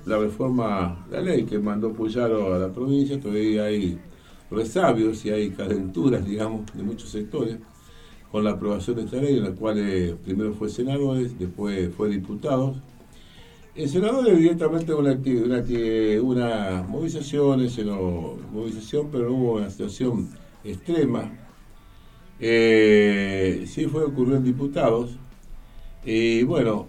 la reforma, la ley que mandó Puyaro a la provincia, todavía hay resabios y hay calenturas, digamos, de muchos sectores, con la aprobación de esta ley, en la cual primero fue senadores, después fue diputados. En senadores directamente una movilización, movilización, pero no hubo una situación extrema. Sí fue ocurrió en diputados. Y bueno,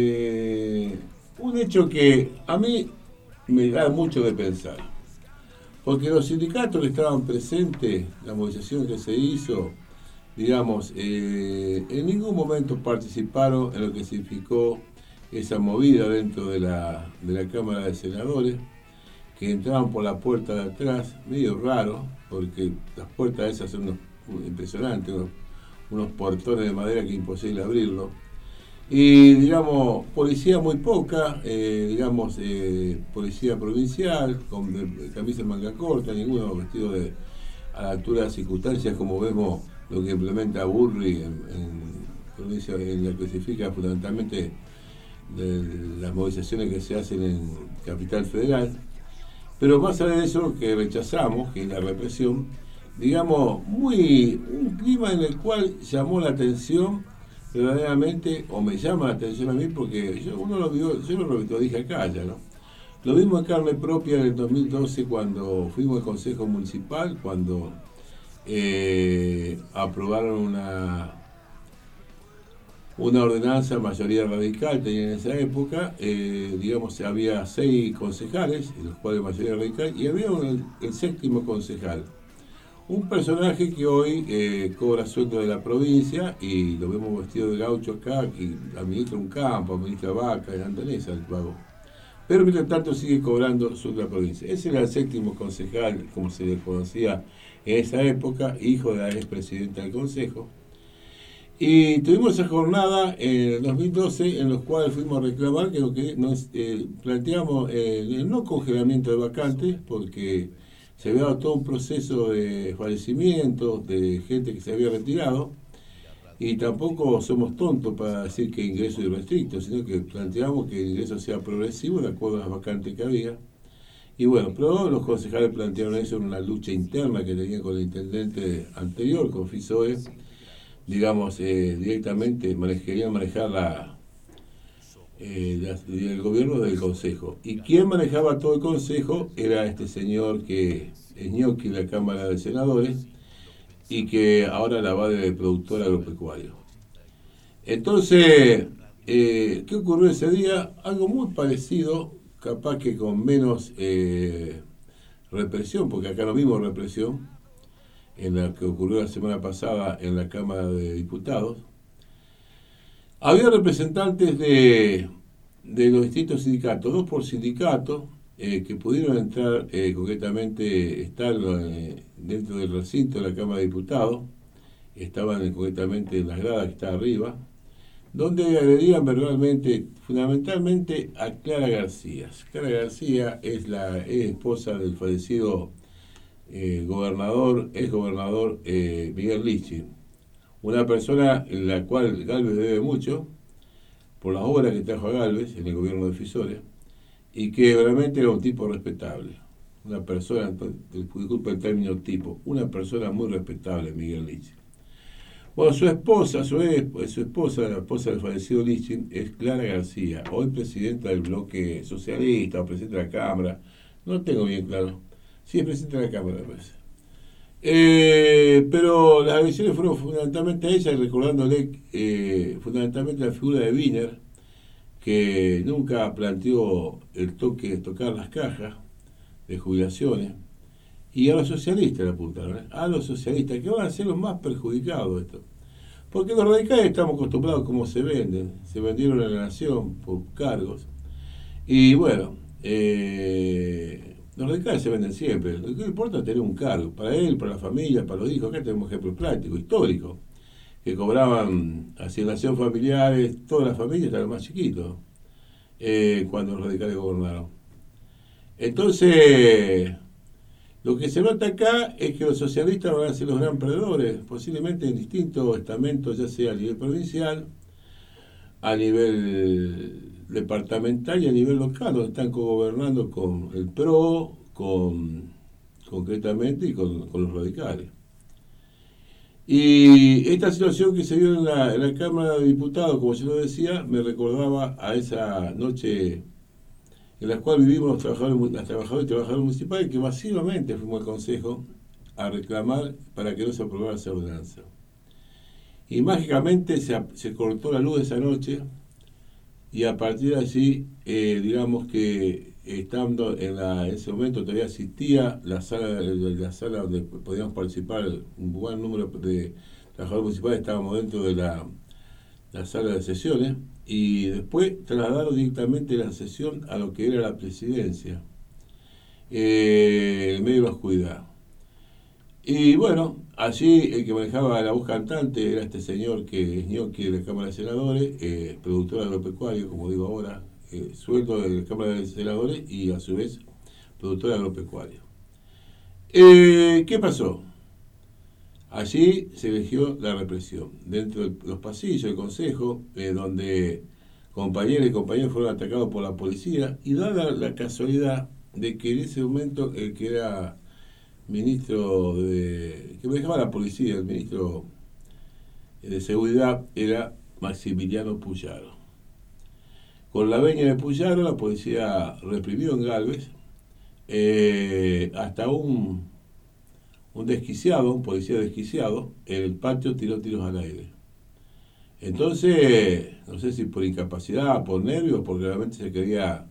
un hecho que a mí me da mucho de pensar, porque los sindicatos que estaban presentes, la movilización que se hizo, digamos, en ningún momento participaron en lo que significó esa movida dentro de la Cámara de Senadores, que entraban por la puerta de atrás, medio raro, porque las puertas esas son impresionantes, unos portones de madera que es imposible abrirlo. Y, digamos, policía muy poca, policía provincial, con camisa de manga corta, ninguno vestido a la altura de las circunstancias, como vemos lo que implementa Burri provincia, en la que significa fundamentalmente de las movilizaciones que se hacen en Capital Federal. Pero más allá de eso, que rechazamos, que es la represión, digamos, un clima en el cual llamó la atención verdaderamente, o me llama la atención a mí, porque uno lo vio, yo lo dije acá ya, ¿no? Lo vimos en carne propia en el 2012 cuando fuimos al Consejo Municipal, cuando aprobaron una ordenanza, mayoría radical tenía en esa época, digamos, había 6 concejales, en los cuales mayoría radical, y había el séptimo concejal. Un personaje que hoy cobra sueldo de la provincia y lo vemos vestido de gaucho acá, que administra un campo, administra vacas, anda en esa el pago. Pero mientras tanto sigue cobrando sueldo de la provincia. Ese era el séptimo concejal, como se le conocía en esa época, hijo de la expresidenta del Consejo. Y tuvimos esa jornada en el 2012 en los cuales fuimos a reclamar que lo que nos planteamos el no congelamiento de vacantes, porque se había dado todo un proceso de fallecimiento de gente que se había retirado, y tampoco somos tontos para decir que ingreso irrestricto, sino que planteamos que el ingreso sea progresivo de acuerdo a las vacantes que había. Y bueno, pero los concejales plantearon eso en una lucha interna que tenían con el intendente anterior, con Fisoe, digamos, directamente querían manejar el gobierno del Consejo. Y quien manejaba todo el Consejo era este señor que es ñoqui de la Cámara de Senadores y que ahora la va de productor agropecuario. Entonces, ¿qué ocurrió ese día? Algo muy parecido, capaz que con menos represión, porque acá no vimos represión, en la que ocurrió la semana pasada en la Cámara de Diputados. Había representantes de los distintos sindicatos, 2 por sindicato, que pudieron entrar, concretamente, estar dentro del recinto de la Cámara de Diputados, estaban concretamente en las gradas que está arriba, donde agredían verbalmente, fundamentalmente, a Clara García. Clara García es la esposa del fallecido ex gobernador Miguel Lichi, una persona en la cual Gálvez debe mucho por las obras que trajo a Gálvez en el gobierno de Fisores, y que realmente era un tipo respetable, una persona, disculpa el término tipo, una persona muy respetable, Miguel Lichi. Bueno, su esposa, la esposa del fallecido Lichi, es Clara García, hoy presidenta del bloque socialista, o presidenta de la Cámara, no tengo bien claro. Sí, es presidente de la Cámara, me parece. Pero las agresiones fueron fundamentalmente a ella, y recordándole fundamentalmente la figura de Wiener, que nunca planteó el tocar las cajas de jubilaciones, y a los socialistas le apuntaron, a los socialistas, que van a ser los más perjudicados de esto. Porque los radicales estamos acostumbrados a cómo se venden, se vendieron a la nación por cargos, y bueno, los radicales se venden siempre. Lo que importa es tener un cargo, para él, para la familia, para los hijos. Acá tenemos ejemplos prácticos, históricos, que cobraban asignación familiares, todas las familias, hasta los más chiquitos, cuando los radicales gobernaron. Entonces, lo que se nota acá es que los socialistas van a ser los gran perdedores, posiblemente en distintos estamentos, ya sea a nivel provincial, a nivel departamental y a nivel local, donde están cogobernando con el PRO, concretamente, y con los radicales. Y esta situación que se vio en la Cámara de Diputados, como yo lo decía, me recordaba a esa noche en la cual vivimos los trabajadores y trabajadoras municipales, que masivamente fuimos al Consejo a reclamar para que no se aprobara esa ordenanza. Y mágicamente se cortó la luz esa noche, y a partir de allí, digamos que estando en ese momento todavía existía la sala donde podíamos participar, un buen número de trabajadores municipales, estábamos dentro de la sala de sesiones, y después trasladaron directamente la sesión a lo que era la presidencia, en medio de la oscuridad. Y bueno, allí el que manejaba la voz cantante era este señor que es ñoqui de la Cámara de Senadores, productor agropecuario, como digo ahora, sueldo de la Cámara de Senadores y a su vez productor agropecuario. ¿Qué pasó? Allí se eligió la represión. Dentro de los pasillos del Consejo, donde compañeros y compañeros fueron atacados por la policía, y dada la casualidad de que en ese momento el que era ministro que manejaba la policía, el ministro de Seguridad, era Maximiliano Puyaro. Con la veña de Puyaro, la policía reprimió en Galvez, hasta un desquiciado, un policía desquiciado, en el patio tiró tiros al aire. Entonces, no sé si por incapacidad, por nervios, porque realmente se creía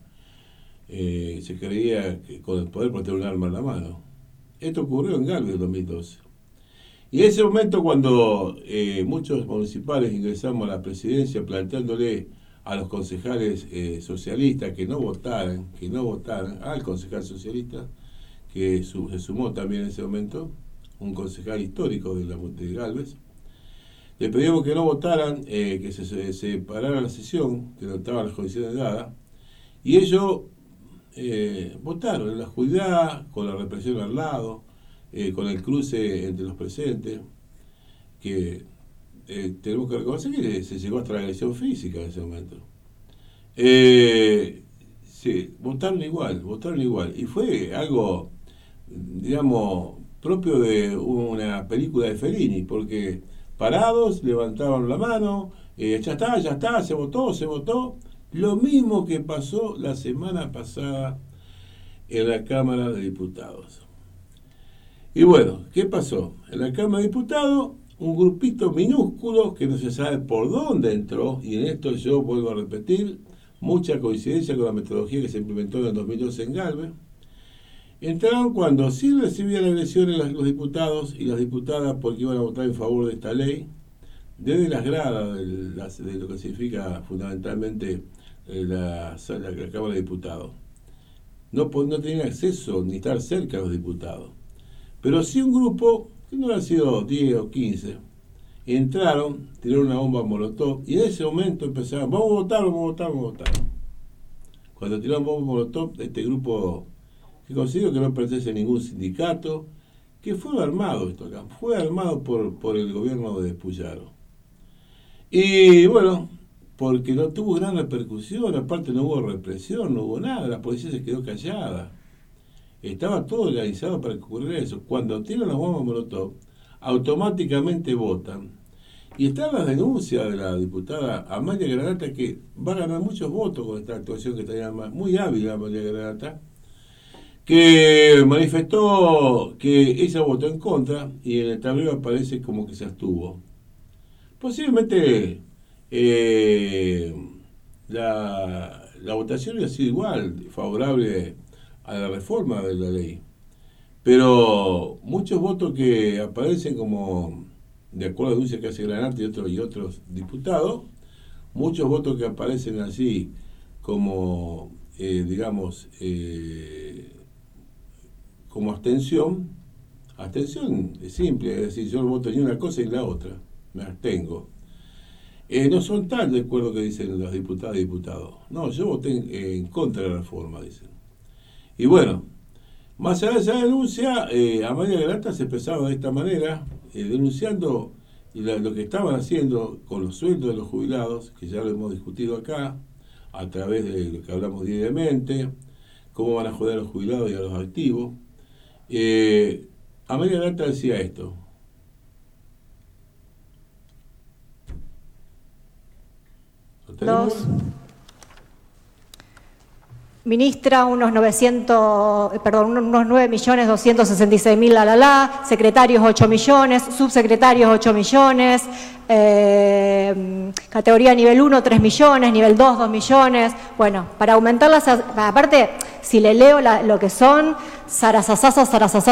que con el poder por tener un arma en la mano. Esto ocurrió en Galvez en 2012. Y en ese momento, cuando muchos municipales ingresamos a la presidencia planteándole a los concejales socialistas que no votaran al concejal socialista, que se sumó también en ese momento, un concejal histórico de Galvez, le pedimos que no votaran, que se parara la sesión, que no estaban las condiciones dadas, y ellos votaron en la oscuridad, con la represión al lado, con el cruce entre los presentes, que tenemos que reconocer que se llegó hasta la agresión física en ese momento. Sí, votaron igual, y fue algo, digamos, propio de una película de Fellini, porque parados, levantaban la mano, ya está, se votó, lo mismo que pasó la semana pasada en la Cámara de Diputados. Y bueno, ¿qué pasó? En la Cámara de Diputados, un grupito minúsculo que no se sabe por dónde entró, y en esto yo vuelvo a repetir, mucha coincidencia con la metodología que se implementó en el 2012 en Galvez. Entraron cuando sí recibían agresiones los diputados y las diputadas porque iban a votar en favor de esta ley, desde las gradas de lo que significa fundamentalmente la Cámara de Diputados. No tenían acceso ni estar cerca a los diputados. Pero sí un grupo, que no han sido 10 o 15, entraron, tiraron una bomba molotov y en ese momento empezaron, vamos a votar. Cuando tiraron bomba molotov, este grupo, que considero que no pertenece a ningún sindicato, que fue armado por el gobierno de Puyaro. Y bueno, porque no tuvo gran repercusión, aparte no hubo represión, no hubo nada, la policía se quedó callada. Estaba todo organizado para que ocurriera eso. Cuando tiran las bombas molotov, automáticamente votan. Y están las denuncias de la diputada Amalia Granata, que va a ganar muchos votos con esta actuación que está muy hábil Amalia Granata, que manifestó que ella votó en contra y en el tablero aparece como que se abstuvo. Posiblemente la votación ha sido igual, favorable a la reforma de la ley. Pero muchos votos que aparecen como, de acuerdo a la denuncia que hace Granata y otros diputados, muchos votos que aparecen así como, como abstención es simple, es decir, yo voto ni una cosa ni la otra, me abstengo. No son tan de acuerdo que dicen las diputadas y diputados. No, yo voté en contra de la reforma, dicen. Y bueno, más allá de esa denuncia, Amalia Granata se expresaba de esta manera, denunciando lo que estaban haciendo con los sueldos de los jubilados, que ya lo hemos discutido acá, a través de lo que hablamos diariamente, cómo van a joder a los jubilados y a los activos. Amelia Lerta decía esto. Ministra, unos 9.266.000, secretarios 8 millones, subsecretarios 8 millones, categoría nivel 1 3 millones, nivel 2 2 millones. Bueno, para aumentar las... Aparte, si le leo lo que son, Sarasasasa,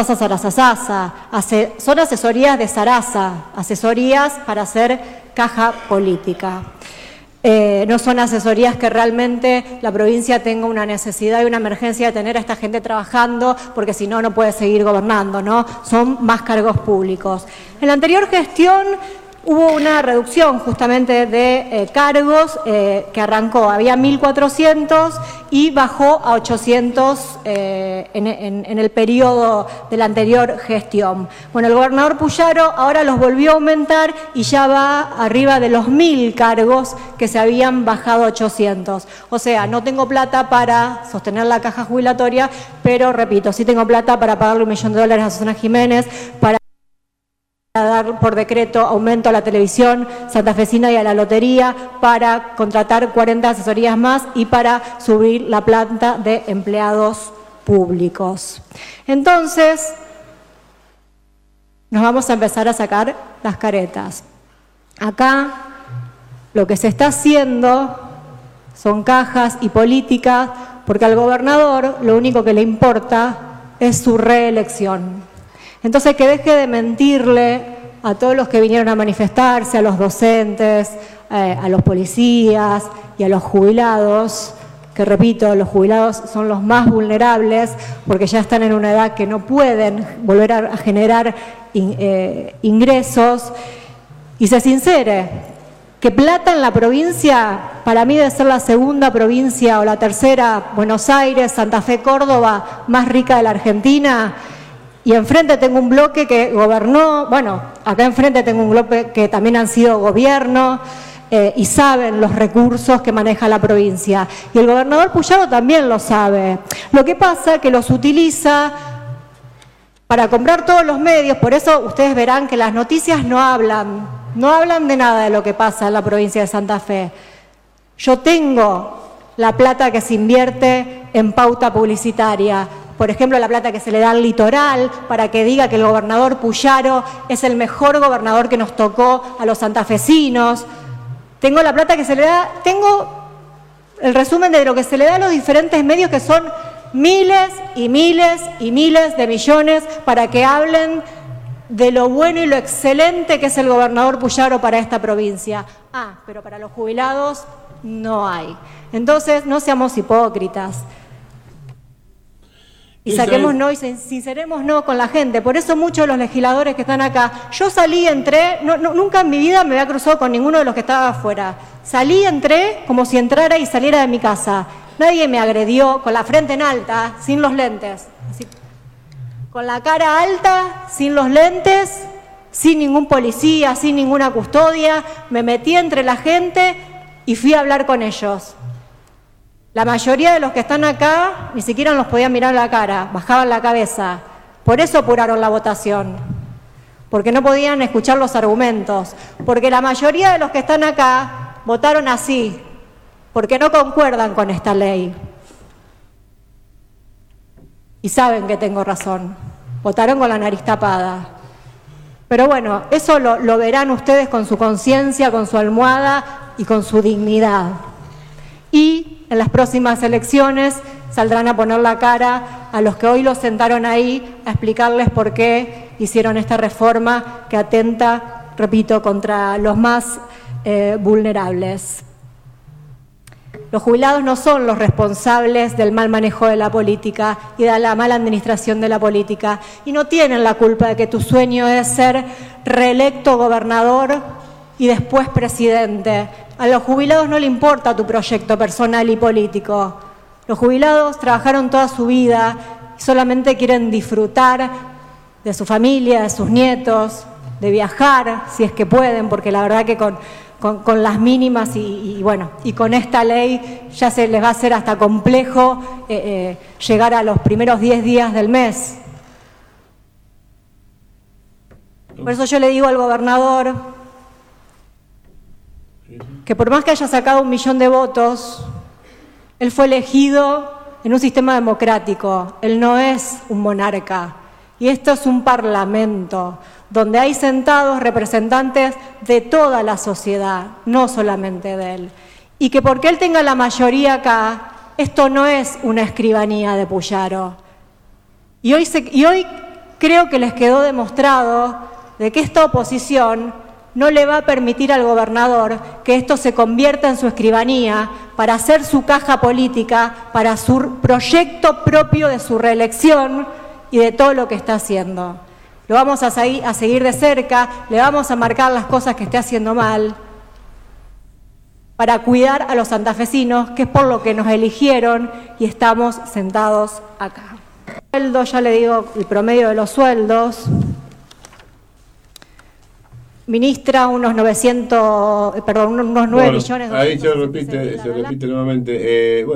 son asesorías de Sarasa, asesorías para hacer caja política. No son asesorías que realmente la provincia tenga una necesidad y una emergencia de tener a esta gente trabajando, porque si no, no puede seguir gobernando, ¿no? Son más cargos públicos. En la anterior gestión hubo una reducción justamente de cargos que arrancó, había 1.400 y bajó a 800 en el periodo de la anterior gestión. Bueno, el gobernador Puyaro ahora los volvió a aumentar y ya va arriba de los 1.000 cargos que se habían bajado a 800. O sea, no tengo plata para sostener la caja jubilatoria, pero repito, sí tengo plata para pagarle $1 millón a Susana Jiménez, para dar por decreto aumento a la televisión santafesina y a la lotería, para contratar 40 asesorías más y para subir la planta de empleados públicos. Entonces, nos vamos a empezar a sacar las caretas. Acá lo que se está haciendo son cajas y políticas, porque al gobernador lo único que le importa es su reelección. Entonces, que deje de mentirle a todos los que vinieron a manifestarse, a los docentes, a los policías y a los jubilados, que repito, los jubilados son los más vulnerables porque ya están en una edad que no pueden volver a generar ingresos, y se sincere, que plata en la provincia, para mí debe ser la segunda provincia o la tercera, Buenos Aires, Santa Fe, Córdoba, más rica de la Argentina. Y enfrente tengo un bloque que gobernó, bueno, acá enfrente tengo un bloque que también han sido gobierno y saben los recursos que maneja la provincia. Y el gobernador Puyaro también lo sabe. Lo que pasa es que los utiliza para comprar todos los medios, por eso ustedes verán que las noticias no hablan de nada de lo que pasa en la provincia de Santa Fe. Yo tengo la plata que se invierte en pauta publicitaria. Por ejemplo, la plata que se le da al litoral para que diga que el gobernador Puyaro es el mejor gobernador que nos tocó a los santafesinos. Tengo la plata que se le da, tengo el resumen de lo que se le da a los diferentes medios, que son miles y miles y miles de millones, para que hablen de lo bueno y lo excelente que es el gobernador Puyaro para esta provincia. Pero para los jubilados no hay. Entonces, no seamos hipócritas. Y saquémonos y sincerémonos con la gente. Por eso muchos de los legisladores que están acá, yo salí, entré, nunca en mi vida me había cruzado con ninguno de los que estaba afuera. Salí, entré como si entrara y saliera de mi casa. Nadie me agredió, con la frente en alta, sin los lentes. Así, con la cara alta, sin los lentes, sin ningún policía, sin ninguna custodia. Me metí entre la gente y fui a hablar con ellos. La mayoría de los que están acá ni siquiera nos podían mirar la cara, bajaban la cabeza. Por eso apuraron la votación, porque no podían escuchar los argumentos, porque la mayoría de los que están acá votaron así, porque no concuerdan con esta ley. Y saben que tengo razón, votaron con la nariz tapada. Pero bueno, eso lo verán ustedes con su conciencia, con su almohada y con su dignidad. Y en las próximas elecciones saldrán a poner la cara a los que hoy los sentaron ahí, a explicarles por qué hicieron esta reforma que atenta, repito, contra los más vulnerables. Los jubilados no son los responsables del mal manejo de la política y de la mala administración de la política, y no tienen la culpa de que tu sueño es ser reelecto gobernador y después presidente. A los jubilados no le importa tu proyecto personal y político. Los jubilados trabajaron toda su vida y solamente quieren disfrutar de su familia, de sus nietos, de viajar, si es que pueden, porque la verdad que con con las mínimas y bueno, y con esta ley ya se les va a hacer hasta complejo llegar a los primeros 10 días del mes. Por eso yo le digo al gobernador que por más que haya sacado 1 millón de votos, él fue elegido en un sistema democrático, él no es un monarca. Y esto es un parlamento donde hay sentados representantes de toda la sociedad, no solamente de él. Y que porque él tenga la mayoría acá, esto no es una escribanía de Puyaro. Y hoy creo que les quedó demostrado de que esta oposición no le va a permitir al gobernador que esto se convierta en su escribanía para hacer su caja política, para su proyecto propio de su reelección y de todo lo que está haciendo. Lo vamos a seguir de cerca, le vamos a marcar las cosas que esté haciendo mal para cuidar a los santafesinos, que es por lo que nos eligieron y estamos sentados acá. El sueldo, ya le digo, el promedio de los sueldos. Ministra unos 9 millones. Ahí se repite nuevamente.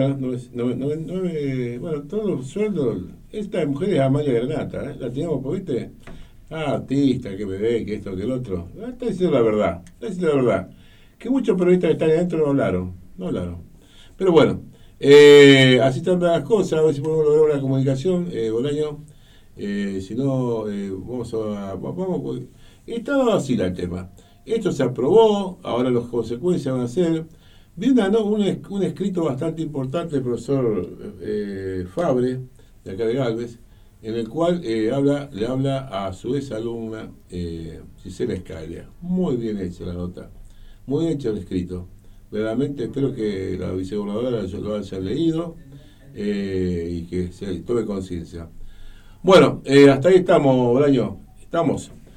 Todos los sueldos, esta mujer es Amalia Granata, la teníamos, ¿viste? Artista, que bebé, que esto, que el otro. Está diciendo la verdad, Que muchos periodistas que están adentro no hablaron. Pero bueno, así están las cosas, a ver si podemos lograr una comunicación, Bolaño. Si no, vamos. Estaba así el tema. Esto se aprobó, ahora las consecuencias van a ser. Vi un escrito bastante importante del profesor Fabre, de acá de Galvez, en el cual le habla a su ex alumna Gisela Escalia. Muy bien hecha la nota, muy bien hecho el escrito. Verdaderamente espero que la vicegobernadora lo haya leído y que se tome conciencia. Bueno, hasta ahí estamos, Bolaño. Estamos.